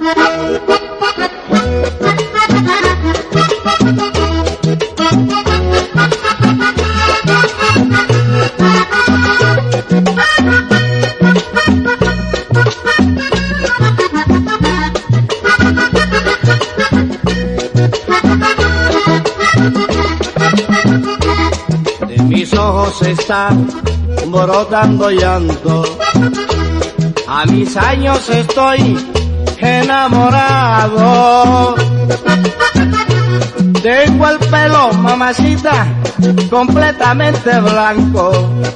De mis ojos está brotando llanto, a mis años estoy enamorado. Tengo el pelo, mamacita, completamente blanco,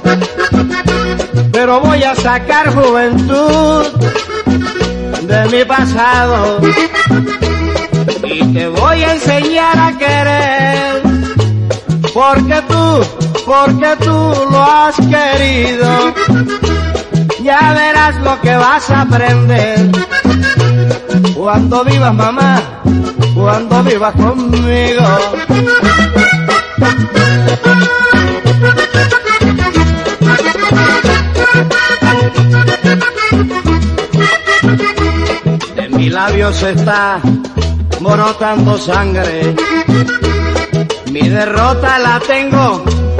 pero voy a sacar juventud de mi pasado y te voy a enseñar a querer, porque tú lo has querido. Ya verás lo que vas a aprender cuando vivas, mamá, cuando vivas conmigo. De mis labios está brotando sangre, mi derrota la tengo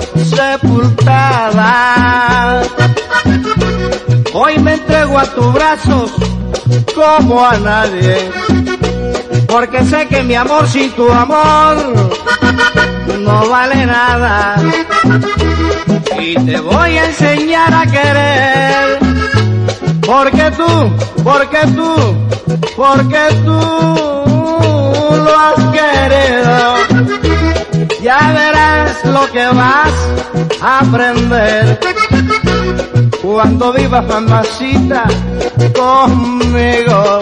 sepultada. Hoy me entrego a tus brazos como a nadie, porque sé que mi amor sin tu amor no vale nada. Y te voy a enseñar a querer, porque tú lo has querido. Ya verás lo que vas a aprender cuando vivas, mamacita, conmigo.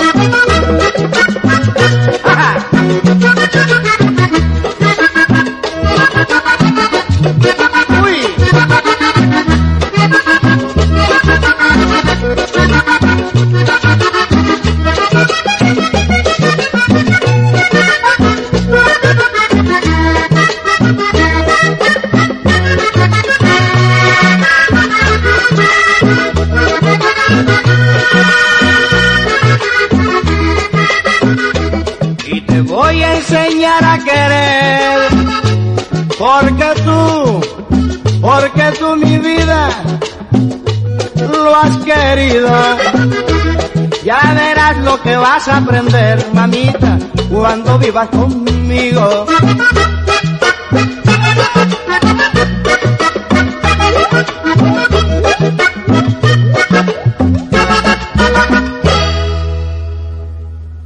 Uy. Y te voy a enseñar a querer, porque tú mi vida lo has querido. Ya verás lo que vas a aprender, mamita, cuando vivas conmigo.